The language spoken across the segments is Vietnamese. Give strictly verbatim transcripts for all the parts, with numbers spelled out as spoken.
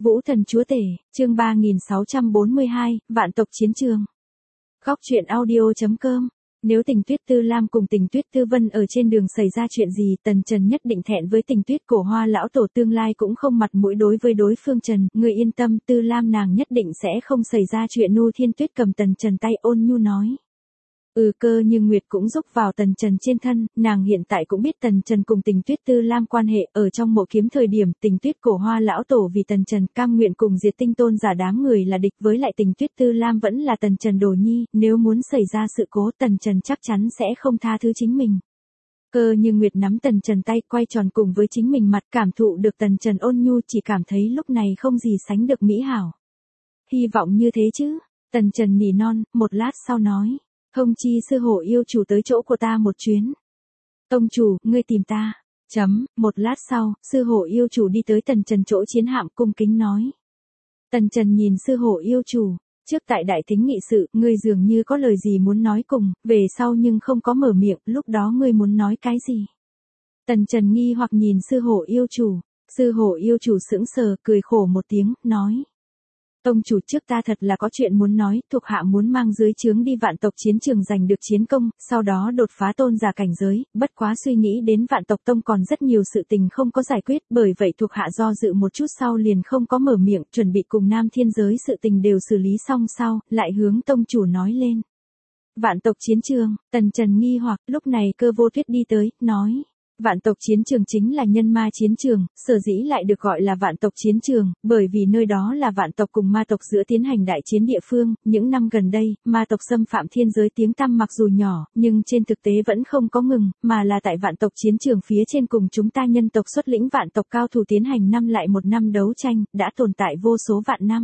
Vũ thần chúa tể, chương ba nghìn sáu trăm bốn mươi hai, vạn tộc chiến trường. Góc truyện audio.com. Nếu Tình Tuyết Tư Lam cùng Tình Tuyết Tư Vân ở trên đường xảy ra chuyện gì, Tần Trần nhất định thẹn với Tình Tuyết Cổ Hoa lão tổ tương lai cũng không mặt mũi đối với đối phương Trần. Người yên tâm, Tư Lam nàng nhất định sẽ không xảy ra chuyện. Nu Thiên Tuyết cầm Tần Trần tay ôn nhu nói. Ừ cơ như Nguyệt cũng rúc vào Tần Trần trên thân, nàng hiện tại cũng biết Tần Trần cùng Tình Tuyết Tư Lam quan hệ. Ở trong mộ kiếm thời điểm, Tình Tuyết Cổ Hoa lão tổ vì Tần Trần cam nguyện cùng diệt tinh tôn giả đám người là địch, với lại Tình Tuyết Tư Lam vẫn là Tần Trần đồ nhi, nếu muốn xảy ra sự cố Tần Trần chắc chắn sẽ không tha thứ chính mình. Cơ như Nguyệt nắm Tần Trần tay quay tròn cùng với chính mình mặt, cảm thụ được Tần Trần ôn nhu, chỉ cảm thấy lúc này không gì sánh được mỹ hảo. Hy vọng như thế chứ, Tần Trần nỉ non, một lát sau nói. Thông chi sư hộ yêu chủ tới chỗ của ta một chuyến. Tông chủ, ngươi tìm ta. Chấm, một lát sau, sư hộ yêu chủ đi tới Tần Trần chỗ chiến hạm cung kính nói. Tần Trần nhìn sư hộ yêu chủ, trước tại đại thính nghị sự, ngươi dường như có lời gì muốn nói cùng, về sau nhưng không có mở miệng, lúc đó ngươi muốn nói cái gì? Tần Trần nghi hoặc nhìn sư hộ yêu chủ, sư hộ yêu chủ sững sờ, cười khổ một tiếng, nói. Tông chủ, trước ta thật là có chuyện muốn nói, thuộc hạ muốn mang dưới trướng đi vạn tộc chiến trường giành được chiến công, sau đó đột phá tôn giả cảnh giới, bất quá suy nghĩ đến vạn tộc tông còn rất nhiều sự tình không có giải quyết, bởi vậy thuộc hạ do dự một chút sau liền không có mở miệng, chuẩn bị cùng Nam Thiên giới sự tình đều xử lý xong sau, lại hướng tông chủ nói lên. Vạn tộc chiến trường, Tần Trần nghi hoặc, lúc này Cơ Vô Tuyết đi tới, nói. Vạn tộc chiến trường chính là nhân ma chiến trường, sở dĩ lại được gọi là vạn tộc chiến trường, bởi vì nơi đó là vạn tộc cùng ma tộc giữa tiến hành đại chiến địa phương. Những năm gần đây, ma tộc xâm phạm thiên giới tiếng tăm mặc dù nhỏ, nhưng trên thực tế vẫn không có ngừng, mà là tại vạn tộc chiến trường phía trên cùng chúng ta nhân tộc xuất lĩnh vạn tộc cao thủ tiến hành năm lại một năm đấu tranh, đã tồn tại vô số vạn năm.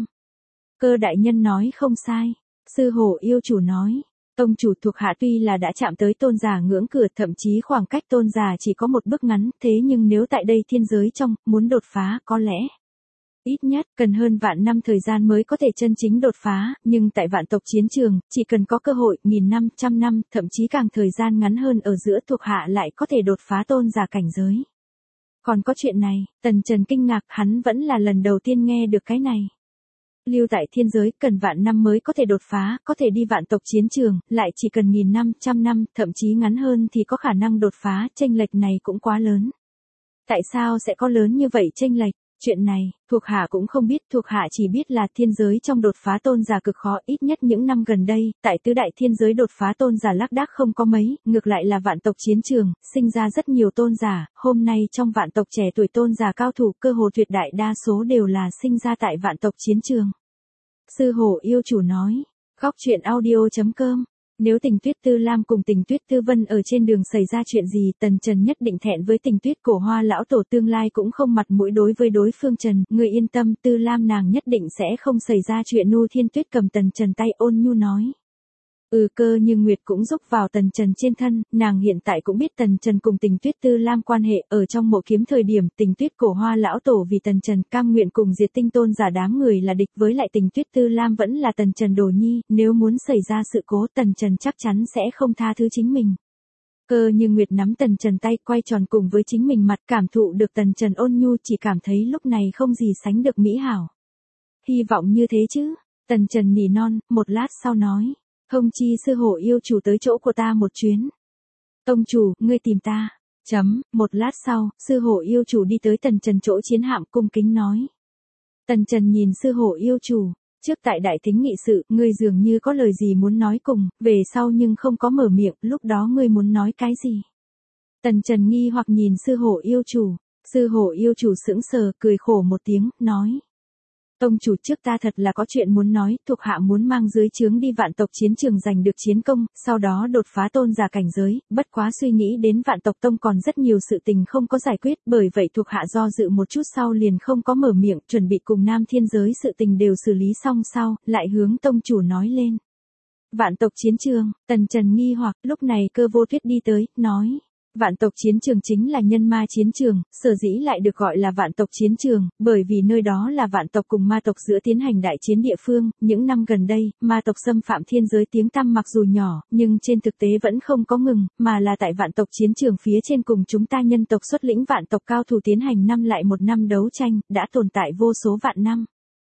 Cơ đại nhân nói không sai, sư hộ yêu chủ nói. Tông chủ, thuộc hạ tuy là đã chạm tới tôn giả ngưỡng cửa, thậm chí khoảng cách tôn giả chỉ có một bước ngắn, thế nhưng nếu tại đây thiên giới trong, muốn đột phá, có lẽ ít nhất, cần hơn vạn năm thời gian mới có thể chân chính đột phá, nhưng tại vạn tộc chiến trường, chỉ cần có cơ hội, nghìn năm, trăm năm, thậm chí càng thời gian ngắn hơn ở giữa thuộc hạ lại có thể đột phá tôn giả cảnh giới. Còn có chuyện này, Tần Trần kinh ngạc, hắn vẫn là lần đầu tiên nghe được cái này. Lưu tại thiên giới, cần vạn năm mới có thể đột phá, có thể đi vạn tộc chiến trường, lại chỉ cần nghìn năm, trăm năm, thậm chí ngắn hơn thì có khả năng đột phá, chênh lệch này cũng quá lớn. Tại sao sẽ có lớn như vậy chênh lệch? Chuyện này, thuộc hạ cũng không biết, thuộc hạ chỉ biết là thiên giới trong đột phá tôn giả cực khó, ít nhất những năm gần đây, tại tứ đại thiên giới đột phá tôn giả lác đác không có mấy, ngược lại là vạn tộc chiến trường, sinh ra rất nhiều tôn giả, hôm nay trong vạn tộc trẻ tuổi tôn giả cao thủ, cơ hồ tuyệt đại đa số đều là sinh ra tại vạn tộc chiến trường. Sư hộ yêu chủ nói, góc truyện audio.com. Nếu Tình Tuyết Tư Lam cùng Tình Tuyết Tư Vân ở trên đường xảy ra chuyện gì, Tần Trần nhất định thẹn với Tình Tuyết Cổ Hoa lão tổ tương lai cũng không mặt mũi đối với đối phương Trần. Người yên tâm, Tư Lam nàng nhất định sẽ không xảy ra chuyện. Nu Thiên Tuyết cầm Tần Trần tay ôn nhu nói. Ừ cơ như Nguyệt cũng rúc vào Tần Trần trên thân, nàng hiện tại cũng biết Tần Trần cùng Tình Tuyết Tư Lam quan hệ. Ở trong mộ kiếm thời điểm, Tình Tuyết Cổ Hoa lão tổ vì Tần Trần cam nguyện cùng diệt tinh tôn giả đám người là địch, với lại Tình Tuyết Tư Lam vẫn là Tần Trần đồ nhi, nếu muốn xảy ra sự cố Tần Trần chắc chắn sẽ không tha thứ chính mình. Cơ như Nguyệt nắm Tần Trần tay quay tròn cùng với chính mình mặt, cảm thụ được Tần Trần ôn nhu, chỉ cảm thấy lúc này không gì sánh được mỹ hảo. Hy vọng như thế chứ, Tần Trần nỉ non, một lát sau nói. Thông chi sư hộ yêu chủ tới chỗ của ta một chuyến. Tông chủ, ngươi tìm ta. Chấm, một lát sau, sư hộ yêu chủ đi tới Tần Trần chỗ chiến hạm cung kính nói. Tần Trần nhìn sư hộ yêu chủ, trước tại đại thính nghị sự, ngươi dường như có lời gì muốn nói cùng, về sau nhưng không có mở miệng, lúc đó ngươi muốn nói cái gì? Tần Trần nghi hoặc nhìn sư hộ yêu chủ, sư hộ yêu chủ sững sờ, cười khổ một tiếng, nói. Tông chủ, trước ta thật là có chuyện muốn nói, thuộc hạ muốn mang dưới trướng đi vạn tộc chiến trường giành được chiến công, sau đó đột phá tôn giả cảnh giới, bất quá suy nghĩ đến vạn tộc tông còn rất nhiều sự tình không có giải quyết, bởi vậy thuộc hạ do dự một chút sau liền không có mở miệng, chuẩn bị cùng Nam Thiên giới sự tình đều xử lý xong sau, lại hướng tông chủ nói lên. Vạn tộc chiến trường, Tần Trần nghi hoặc, lúc này Cơ Vô Tuyết đi tới, nói. Vạn tộc chiến trường chính là nhân ma chiến trường, sở dĩ lại được gọi là vạn tộc chiến trường, bởi vì nơi đó là vạn tộc cùng ma tộc giữa tiến hành đại chiến địa phương. Những năm gần đây, ma tộc xâm phạm thiên giới tiếng tăm mặc dù nhỏ, nhưng trên thực tế vẫn không có ngừng, mà là tại vạn tộc chiến trường phía trên cùng chúng ta nhân tộc xuất lĩnh vạn tộc cao thủ tiến hành năm lại một năm đấu tranh, đã tồn tại vô số vạn năm.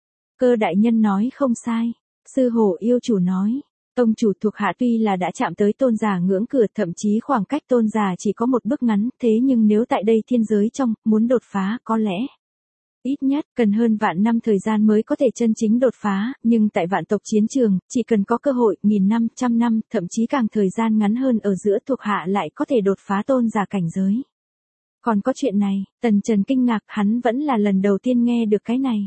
Cơ đại nhân nói không sai. Sư hổ yêu chủ nói. Tông chủ thuộc hạ tuy là đã chạm tới tôn giả ngưỡng cửa, thậm chí khoảng cách tôn giả chỉ có một bước ngắn, thế nhưng nếu tại đây thiên giới trong, muốn đột phá, có lẽ ít nhất, cần hơn vạn năm thời gian mới có thể chân chính đột phá, nhưng tại vạn tộc chiến trường, chỉ cần có cơ hội, nghìn năm, trăm năm, thậm chí càng thời gian ngắn hơn ở giữa thuộc hạ lại có thể đột phá tôn giả cảnh giới. Còn có chuyện này, Tần Trần kinh ngạc, hắn vẫn là lần đầu tiên nghe được cái này.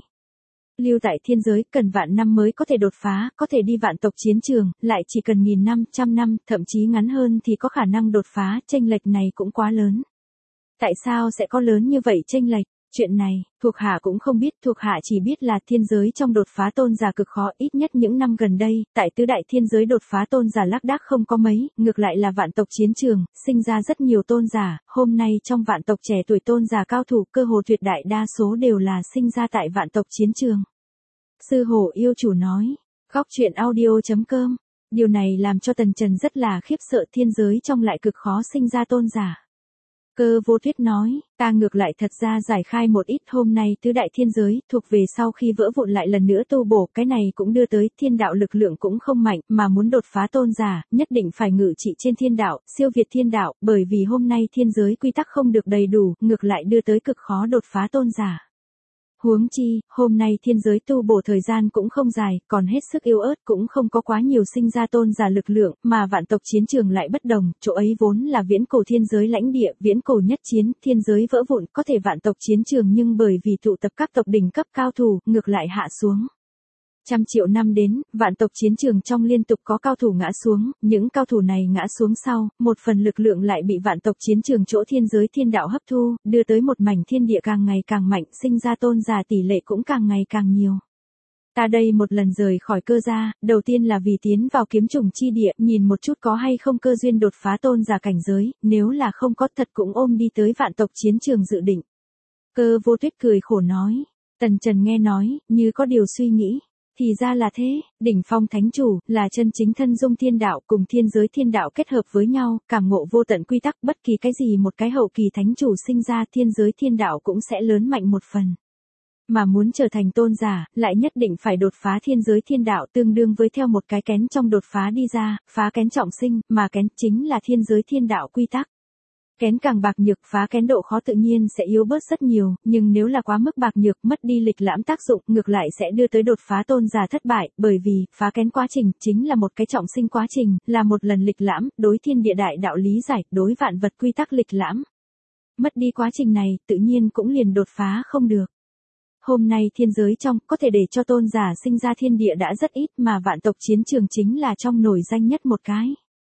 Lưu tại thiên giới, cần vạn năm mới có thể đột phá, có thể đi vạn tộc chiến trường, lại chỉ cần nghìn năm, trăm năm, thậm chí ngắn hơn thì có khả năng đột phá, chênh lệch này cũng quá lớn. Tại sao sẽ có lớn như vậy chênh lệch? Chuyện này, thuộc hạ cũng không biết, thuộc hạ chỉ biết là thiên giới trong đột phá tôn giả cực khó, ít nhất những năm gần đây, tại tứ đại thiên giới đột phá tôn giả lác đác không có mấy, ngược lại là vạn tộc chiến trường, sinh ra rất nhiều tôn giả, hôm nay trong vạn tộc trẻ tuổi tôn giả cao thủ, cơ hồ tuyệt đại đa số đều là sinh ra tại vạn tộc chiến trường. Sư hổ yêu chủ nói, góc truyện audio chấm com, điều này làm cho Tần Trần rất là khiếp sợ, thiên giới trong lại cực khó sinh ra tôn giả. Cơ vô tuyết nói, ta ngược lại thật ra giải khai một ít, hôm nay tứ đại thiên giới, thuộc về sau khi vỡ vụn lại lần nữa tu bổ, cái này cũng đưa tới thiên đạo lực lượng cũng không mạnh, mà muốn đột phá tôn giả, nhất định phải ngự trị trên thiên đạo, siêu việt thiên đạo, bởi vì hôm nay thiên giới quy tắc không được đầy đủ, ngược lại đưa tới cực khó đột phá tôn giả. Huống chi, hôm nay thiên giới tu bổ thời gian cũng không dài, còn hết sức yếu ớt, cũng không có quá nhiều sinh ra tôn giả lực lượng, mà vạn tộc chiến trường lại bất đồng, chỗ ấy vốn là viễn cổ thiên giới lãnh địa, viễn cổ nhất chiến, thiên giới vỡ vụn, có thể vạn tộc chiến trường nhưng bởi vì tụ tập các tộc đỉnh cấp cao thủ, ngược lại hạ xuống. Trăm triệu năm đến, vạn tộc chiến trường trong liên tục có cao thủ ngã xuống, những cao thủ này ngã xuống sau, một phần lực lượng lại bị vạn tộc chiến trường chỗ thiên giới thiên đạo hấp thu, đưa tới một mảnh thiên địa càng ngày càng mạnh, sinh ra tôn giả tỷ lệ cũng càng ngày càng nhiều. Ta đây một lần rời khỏi cơ gia, đầu tiên là vì tiến vào kiếm trùng chi địa, nhìn một chút có hay không cơ duyên đột phá tôn giả cảnh giới, nếu là không có thật cũng ôm đi tới vạn tộc chiến trường dự định. Cơ vô tuyết cười khổ nói, Tần Trần nghe nói, như có điều suy nghĩ. Thì ra là thế, đỉnh phong thánh chủ, là chân chính thân dung thiên đạo cùng thiên giới thiên đạo kết hợp với nhau, cảm ngộ vô tận quy tắc, bất kỳ cái gì một cái hậu kỳ thánh chủ sinh ra thiên giới thiên đạo cũng sẽ lớn mạnh một phần. Mà muốn trở thành tôn giả, lại nhất định phải đột phá thiên giới thiên đạo tương đương với theo một cái kén trong đột phá đi ra, phá kén trọng sinh, mà kén chính là thiên giới thiên đạo quy tắc. Kén càng bạc nhược, phá kén độ khó tự nhiên sẽ yếu bớt rất nhiều, nhưng nếu là quá mức bạc nhược, mất đi lịch lãm tác dụng, ngược lại sẽ đưa tới đột phá tôn giả thất bại, bởi vì, phá kén quá trình, chính là một cái trọng sinh quá trình, là một lần lịch lãm, đối thiên địa đại đạo lý giải, đối vạn vật quy tắc lịch lãm. Mất đi quá trình này, tự nhiên cũng liền đột phá không được. Hôm nay thiên giới trong, có thể để cho tôn giả sinh ra thiên địa đã rất ít, mà vạn tộc chiến trường chính là trong nổi danh nhất một cái.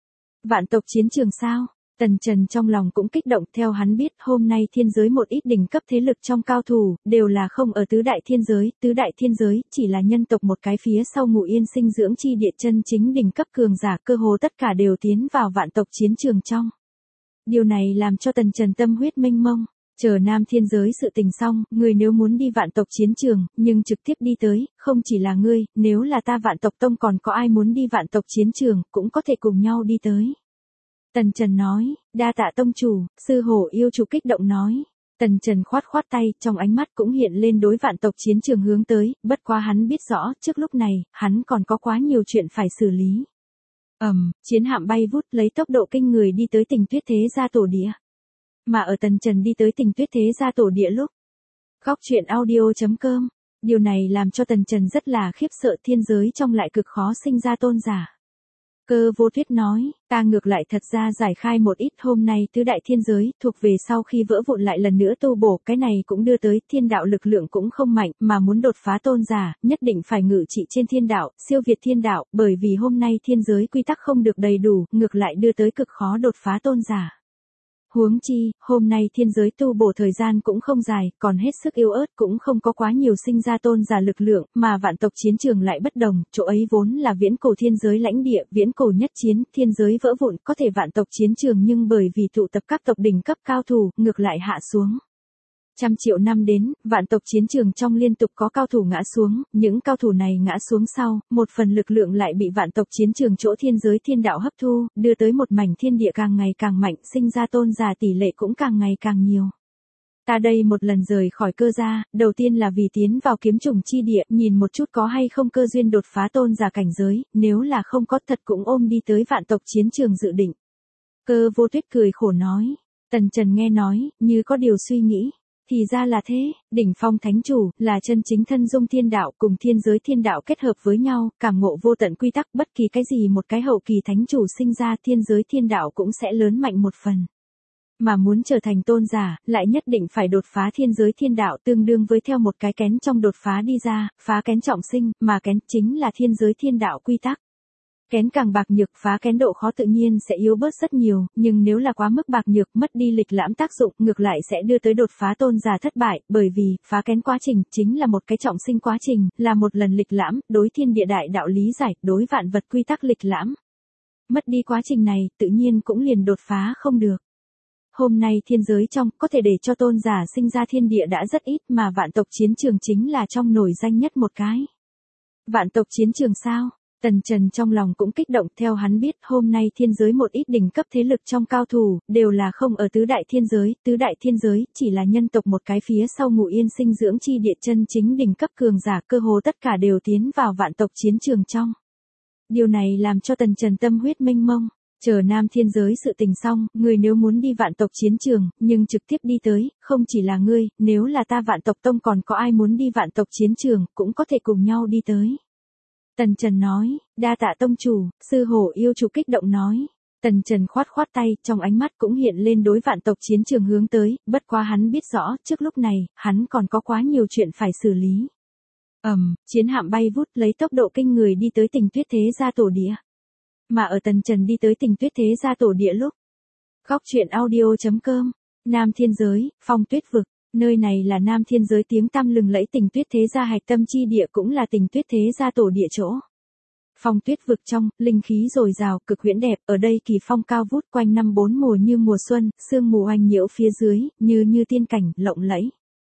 Vạn tộc chiến trường sao? Tần Trần trong lòng cũng kích động, theo hắn biết hôm nay thiên giới một ít đỉnh cấp thế lực trong cao thủ, đều là không ở tứ đại thiên giới, tứ đại thiên giới chỉ là nhân tộc một cái phía sau Ngụ Yên sinh dưỡng chi địa, chân chính đỉnh cấp cường giả, cơ hồ tất cả đều tiến vào vạn tộc chiến trường trong. Điều này làm cho Tần Trần tâm huyết mênh mông. Chờ nam thiên giới sự tình xong, ngươi nếu muốn đi vạn tộc chiến trường, nhưng trực tiếp đi tới, không chỉ là ngươi, nếu là ta vạn tộc tông còn có ai muốn đi vạn tộc chiến trường, cũng có thể cùng nhau đi tới. Tần Trần nói, đa tạ tông chủ, sư hổ yêu chủ kích động nói. Tần Trần khoát khoát tay, trong ánh mắt cũng hiện lên đối vạn tộc chiến trường hướng tới, bất quá hắn biết rõ, trước lúc này, hắn còn có quá nhiều chuyện phải xử lý. Ầm, um, chiến hạm bay vút lấy tốc độ kinh người đi tới Tình Tuyết Thế Gia tổ địa. Mà ở Tần Trần đi tới Tình Tuyết Thế Gia tổ địa lúc, góc truyện audio chấm com, điều này làm cho Tần Trần rất là khiếp sợ, thiên giới trong lại cực khó sinh ra tôn giả. Cơ vô tuyết nói, ta ngược lại thật ra giải khai một ít, hôm nay tứ đại thiên giới, thuộc về sau khi vỡ vụn lại lần nữa tu bổ, cái này cũng đưa tới thiên đạo lực lượng cũng không mạnh, mà muốn đột phá tôn giả, nhất định phải ngự trị trên thiên đạo, siêu việt thiên đạo, bởi vì hôm nay thiên giới quy tắc không được đầy đủ, ngược lại đưa tới cực khó đột phá tôn giả. Huống chi, hôm nay thiên giới tu bổ thời gian cũng không dài, còn hết sức yếu ớt cũng không có quá nhiều sinh ra tôn giả lực lượng, mà vạn tộc chiến trường lại bất đồng, chỗ ấy vốn là viễn cổ thiên giới lãnh địa, viễn cổ nhất chiến, thiên giới vỡ vụn, có thể vạn tộc chiến trường nhưng bởi vì tụ tập các tộc đỉnh cấp cao thủ, ngược lại hạ xuống. Trăm triệu năm đến, vạn tộc chiến trường trong liên tục có cao thủ ngã xuống, những cao thủ này ngã xuống sau, một phần lực lượng lại bị vạn tộc chiến trường chỗ thiên giới thiên đạo hấp thu, đưa tới một mảnh thiên địa càng ngày càng mạnh, sinh ra tôn giả tỷ lệ cũng càng ngày càng nhiều. Ta đây một lần rời khỏi cơ gia, đầu tiên là vì tiến vào kiếm trùng chi địa, nhìn một chút có hay không cơ duyên đột phá tôn giả cảnh giới, nếu là không có thật cũng ôm đi tới vạn tộc chiến trường dự định. Cơ Vô Tuyết cười khổ nói, Tần Trần nghe nói, như có điều suy nghĩ. Thì ra là thế, đỉnh phong thánh chủ, là chân chính thân dung thiên đạo cùng thiên giới thiên đạo kết hợp với nhau, cảm ngộ vô tận quy tắc, bất kỳ cái gì một cái hậu kỳ thánh chủ sinh ra thiên giới thiên đạo cũng sẽ lớn mạnh một phần. Mà muốn trở thành tôn giả, lại nhất định phải đột phá thiên giới thiên đạo tương đương với theo một cái kén trong đột phá đi ra, phá kén trọng sinh, mà kén chính là thiên giới thiên đạo quy tắc. Kén càng bạc nhược phá kén độ khó tự nhiên sẽ yếu bớt rất nhiều, nhưng nếu là quá mức bạc nhược mất đi lịch lãm tác dụng ngược lại sẽ đưa tới đột phá tôn giả thất bại, bởi vì, phá kén quá trình, chính là một cái trọng sinh quá trình, là một lần lịch lãm, đối thiên địa đại đạo lý giải, đối vạn vật quy tắc lịch lãm. Mất đi quá trình này, tự nhiên cũng liền đột phá không được. Hôm nay thiên giới trong, có thể để cho tôn giả sinh ra thiên địa đã rất ít mà vạn tộc chiến trường chính là trong nổi danh nhất một cái. Vạn tộc chiến trường sao? Tần Trần trong lòng cũng kích động, theo hắn biết hôm nay thiên giới một ít đỉnh cấp thế lực trong cao thủ, đều là không ở tứ đại thiên giới, tứ đại thiên giới, chỉ là nhân tộc một cái phía sau Ngụ Yên sinh dưỡng chi địa chân chính đỉnh cấp cường giả, cơ hồ tất cả đều tiến vào vạn tộc chiến trường trong. Điều này làm cho Tần Trần tâm huyết mênh mông, chờ nam thiên giới sự tình xong, người nếu muốn đi vạn tộc chiến trường, nhưng trực tiếp đi tới, không chỉ là ngươi, nếu là ta vạn tộc tông còn có ai muốn đi vạn tộc chiến trường, cũng có thể cùng nhau đi tới. Tần Trần nói, đa tạ tông chủ, sư hổ yêu chủ kích động nói. Tần Trần khoát khoát tay, trong ánh mắt cũng hiện lên đối vạn tộc chiến trường hướng tới, bất quá hắn biết rõ, trước lúc này, hắn còn có quá nhiều chuyện phải xử lý. Ầm, um, chiến hạm bay vút lấy tốc độ kinh người đi tới Tình Tuyết Thế Gia tổ địa. Mà ở Tần Trần đi tới Tình Tuyết Thế Gia tổ địa lúc, góc truyện audio chấm com, Nam Thiên Giới, Phong Tuyết Vực. Nơi này là Nam Thiên Giới tiếng tăm lừng lẫy Tình Tuyết Thế Gia hạch tâm chi địa cũng là Tình Tuyết Thế Gia tổ địa chỗ. Phong tuyết vực trong, linh khí dồi dào, cực huyễn đẹp, ở đây kỳ phong cao vút quanh năm bốn mùa như mùa xuân, sương mù oanh nhiễu phía dưới, như như tiên cảnh, lộng lẫy.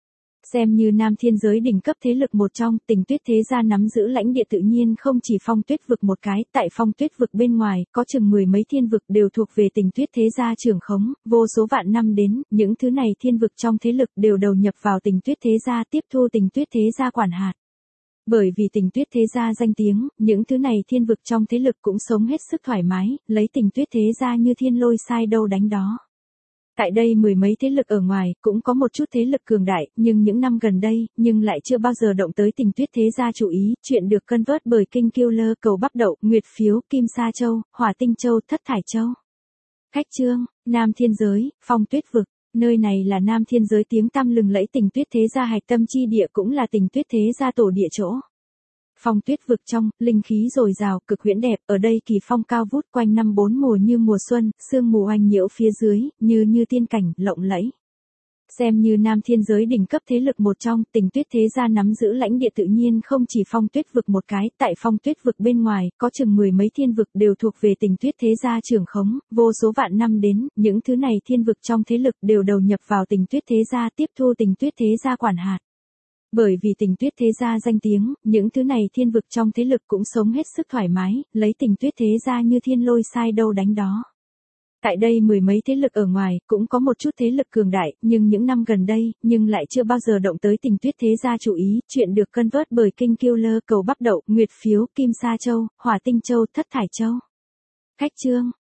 Xem như Nam Thiên Giới đỉnh cấp thế lực một trong, Tình Tuyết Thế Gia nắm giữ lãnh địa tự nhiên không chỉ Phong Tuyết Vực một cái, tại Phong Tuyết Vực bên ngoài, có chừng mười mấy thiên vực đều thuộc về Tình Tuyết Thế Gia trưởng khống, vô số vạn năm đến, những thứ này thiên vực trong thế lực đều đầu nhập vào Tình Tuyết Thế Gia tiếp thu Tình Tuyết Thế Gia quản hạt. Bởi vì Tình Tuyết Thế Gia danh tiếng, những thứ này thiên vực trong thế lực cũng sống hết sức thoải mái, lấy Tình Tuyết Thế Gia như thiên lôi sai đâu đánh đó. Tại đây mười mấy thế lực ở ngoài, cũng có một chút thế lực cường đại, nhưng những năm gần đây, nhưng lại chưa bao giờ động tới Tình Tuyết Thế Gia chú ý, chuyện được cân vớt bởi Kinh Killer, Cầu Bắp Đậu, Nguyệt Phiếu, Kim Sa Châu, Hỏa Tinh Châu, Thất Thải Châu. Khách chương, Nam Thiên Giới, Phong Tuyết Vực. Nơi này là Nam Thiên Giới tiếng tăm lừng lẫy Tình Tuyết Thế Gia hạch tâm chi địa cũng là Tình Tuyết Thế Gia tổ địa chỗ. Phong tuyết vực trong, linh khí dồi dào, cực huyễn đẹp, ở đây kỳ phong cao vút quanh năm bốn mùa như mùa xuân, sương mù oanh nhiễu phía dưới, như như tiên cảnh, lộng lẫy. Xem như Nam Thiên Giới đỉnh cấp thế lực một trong, Tình Tuyết Thế Gia nắm giữ lãnh địa tự nhiên không chỉ Phong Tuyết Vực một cái, tại Phong Tuyết Vực bên ngoài, có chừng mười mấy thiên vực đều thuộc về Tình Tuyết Thế Gia trưởng khống, vô số vạn năm đến, những thứ này thiên vực trong thế lực đều đầu nhập vào Tình Tuyết Thế Gia tiếp thu Tình Tuyết Thế Gia quản hạt. Bởi vì Tình Tuyết Thế Gia danh tiếng, những thứ này thiên vực trong thế lực cũng sống hết sức thoải mái, lấy Tình Tuyết Thế Gia như thiên lôi sai đâu đánh đó. Tại đây mười mấy thế lực ở ngoài, cũng có một chút thế lực cường đại, nhưng những năm gần đây, nhưng lại chưa bao giờ động tới Tình Tuyết Thế Gia chú ý, chuyện được cân vớt bởi Kinh Killer, Cầu Bắp Đậu, Nguyệt Phiếu, Kim Sa Châu, Hỏa Tinh Châu, Thất Thải Châu. Khách chương,